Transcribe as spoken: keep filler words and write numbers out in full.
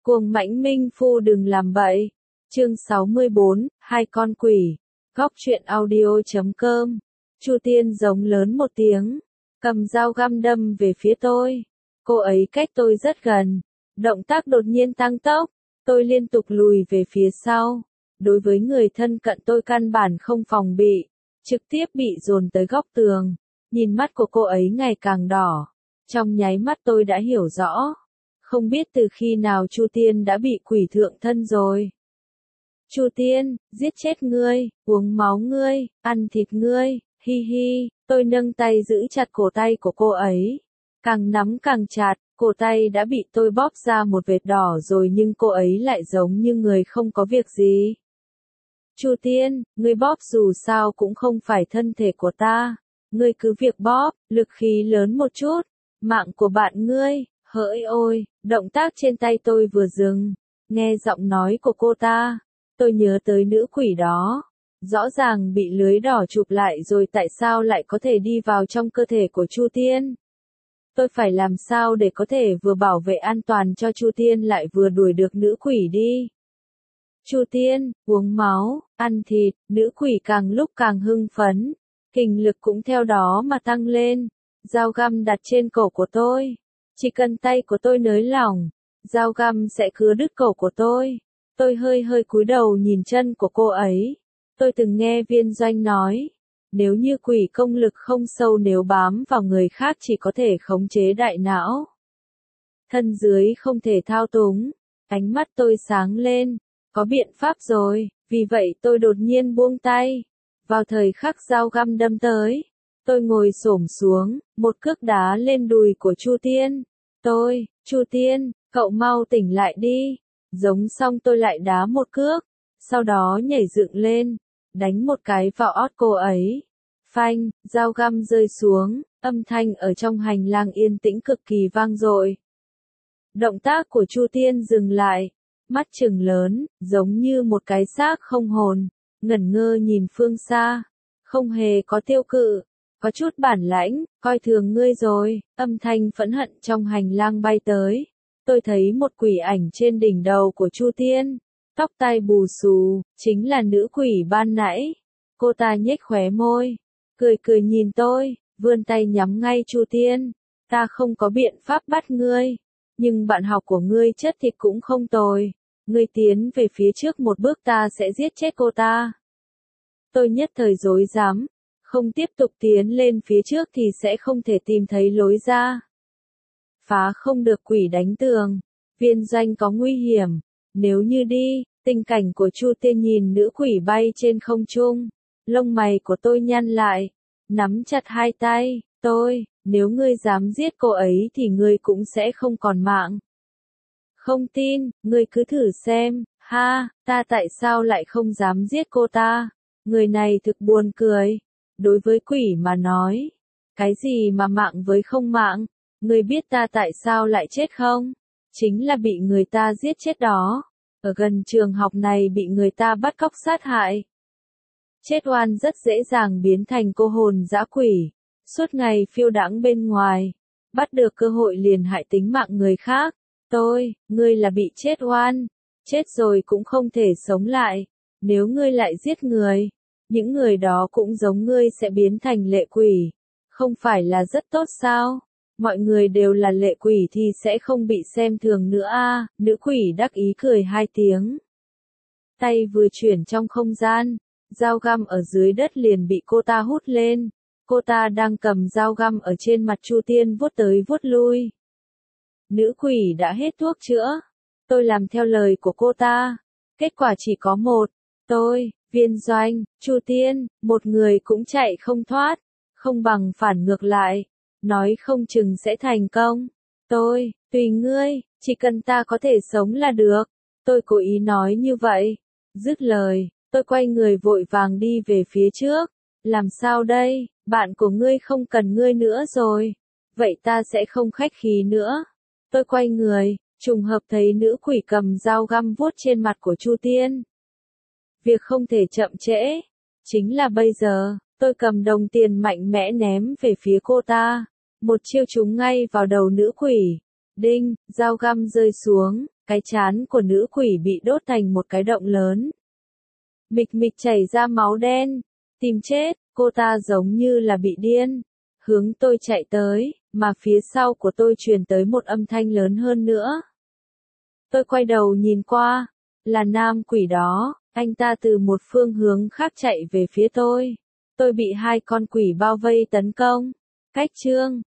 Cuồng mãnh minh phu đừng làm bậy. Chương sáu mươi bốn, hai con quỷ. Góc truyện audio chấm com. Chu Tiên giống lớn một tiếng, cầm dao găm đâm về phía tôi. Cô ấy cách tôi rất gần, động tác đột nhiên tăng tốc, tôi liên tục lùi về phía sau. Đối với người thân cận tôi căn bản không phòng bị, trực tiếp bị dồn tới góc tường. Nhìn mắt của cô ấy ngày càng đỏ, trong nháy mắt tôi đã hiểu rõ. Không biết từ khi nào Chu Tiên đã bị quỷ thượng thân rồi. Chu Tiên, giết chết ngươi, uống máu ngươi, ăn thịt ngươi, hi hi, tôi nâng tay giữ chặt cổ tay của cô ấy. Càng nắm càng chặt, cổ tay đã bị tôi bóp ra một vệt đỏ rồi nhưng cô ấy lại giống như người không có việc gì. Chu Tiên, ngươi bóp dù sao cũng không phải thân thể của ta. Ngươi cứ việc bóp, lực khí lớn một chút, mạng của bạn ngươi. Hỡi ôi, động tác trên tay tôi vừa dừng, nghe giọng nói của cô ta, tôi nhớ tới nữ quỷ đó. Rõ ràng bị lưới đỏ chụp lại rồi tại sao lại có thể đi vào trong cơ thể của Chu Tiên? Tôi phải làm sao để có thể vừa bảo vệ an toàn cho Chu Tiên lại vừa đuổi được nữ quỷ đi? Chu Tiên, uống máu, ăn thịt, nữ quỷ càng lúc càng hưng phấn, kình lực cũng theo đó mà tăng lên. Dao găm đặt trên cổ của tôi. Chỉ cần tay của tôi nới lỏng, dao găm sẽ cứa đứt cổ của tôi. Tôi hơi hơi cúi đầu nhìn chân của cô ấy. Tôi từng nghe Viên Doanh nói, nếu như quỷ công lực không sâu nếu bám vào người khác chỉ có thể khống chế đại não. Thân dưới không thể thao túng. Ánh mắt tôi sáng lên, có biện pháp rồi, vì vậy tôi đột nhiên buông tay. Vào thời khắc dao găm đâm tới, tôi ngồi xổm xuống, một cước đá lên đùi của Chu Tiên. Tôi, Chu Tiên, cậu mau tỉnh lại đi. Giống xong tôi lại đá một cước, sau đó nhảy dựng lên, đánh một cái vào ót cô ấy. Phanh, dao găm rơi xuống, âm thanh ở trong hành lang yên tĩnh cực kỳ vang dội. Động tác của Chu Tiên dừng lại, mắt trừng lớn, giống như một cái xác không hồn, ngẩn ngơ nhìn phương xa, không hề có tiêu cự. Có chút bản lãnh, coi thường ngươi rồi, âm thanh phẫn hận trong hành lang bay tới. Tôi thấy một quỷ ảnh trên đỉnh đầu của Chu Tiên, tóc tai bù xù, chính là nữ quỷ ban nãy. Cô ta nhếch khóe môi, cười cười nhìn tôi, vươn tay nhắm ngay Chu Tiên. Ta không có biện pháp bắt ngươi, nhưng bạn học của ngươi chất thịt cũng không tồi. Ngươi tiến về phía trước một bước ta sẽ giết chết cô ta. Tôi nhất thời rối rắm. Không tiếp tục tiến lên phía trước thì sẽ không thể tìm thấy lối ra. Phá không được quỷ đánh tường. Viên Doanh có nguy hiểm. Nếu như đi, tình cảnh của Chu Tiên nhìn nữ quỷ bay trên không trung. Lông mày của tôi nhăn lại. Nắm chặt hai tay. Tôi, nếu ngươi dám giết cô ấy thì ngươi cũng sẽ không còn mạng. Không tin, ngươi cứ thử xem. Ha, ta tại sao lại không dám giết cô ta? Người này thực buồn cười. Đối với quỷ mà nói, cái gì mà mạng với không mạng, ngươi biết ta tại sao lại chết không? Chính là bị người ta giết chết đó. Ở gần trường học này bị người ta bắt cóc sát hại. Chết oan rất dễ dàng biến thành cô hồn dã quỷ, suốt ngày phiêu đãng bên ngoài, bắt được cơ hội liền hại tính mạng người khác. Tôi, ngươi là bị chết oan, chết rồi cũng không thể sống lại, nếu ngươi lại giết người. Những người đó cũng giống ngươi sẽ biến thành lệ quỷ. Không phải là rất tốt sao? Mọi người đều là lệ quỷ thì sẽ không bị xem thường nữa a. À, nữ quỷ đắc ý cười hai tiếng. Tay vừa chuyển trong không gian, dao găm ở dưới đất liền bị cô ta hút lên. Cô ta đang cầm dao găm ở trên mặt Chu Tiên vuốt tới vuốt lui. Nữ quỷ đã hết thuốc chữa. Tôi làm theo lời của cô ta. Kết quả chỉ có một. Tôi, Viên Doanh, Chu Tiên, một người cũng chạy không thoát, không bằng phản ngược lại, nói không chừng sẽ thành công. Tôi, tùy ngươi, chỉ cần ta có thể sống là được. Tôi cố ý nói như vậy. Dứt lời, tôi quay người vội vàng đi về phía trước. Làm sao đây, bạn của ngươi không cần ngươi nữa rồi. Vậy ta sẽ không khách khí nữa. Tôi quay người, trùng hợp thấy nữ quỷ cầm dao găm vuốt trên mặt của Chu Tiên. Việc không thể chậm trễ. Chính là bây giờ, tôi cầm đồng tiền mạnh mẽ ném về phía cô ta. Một chiêu trúng ngay vào đầu nữ quỷ. Đinh, dao găm rơi xuống, Cái trán của nữ quỷ bị đốt thành một cái động lớn. Mịch mịch chảy ra máu đen. Tìm chết, cô ta giống như là bị điên. Hướng tôi chạy tới, mà phía sau của tôi truyền tới một âm thanh lớn hơn nữa. Tôi quay đầu nhìn qua, là nam quỷ đó, anh ta từ một phương hướng khác chạy về phía tôi. Tôi bị hai con quỷ bao vây tấn công. Cách chương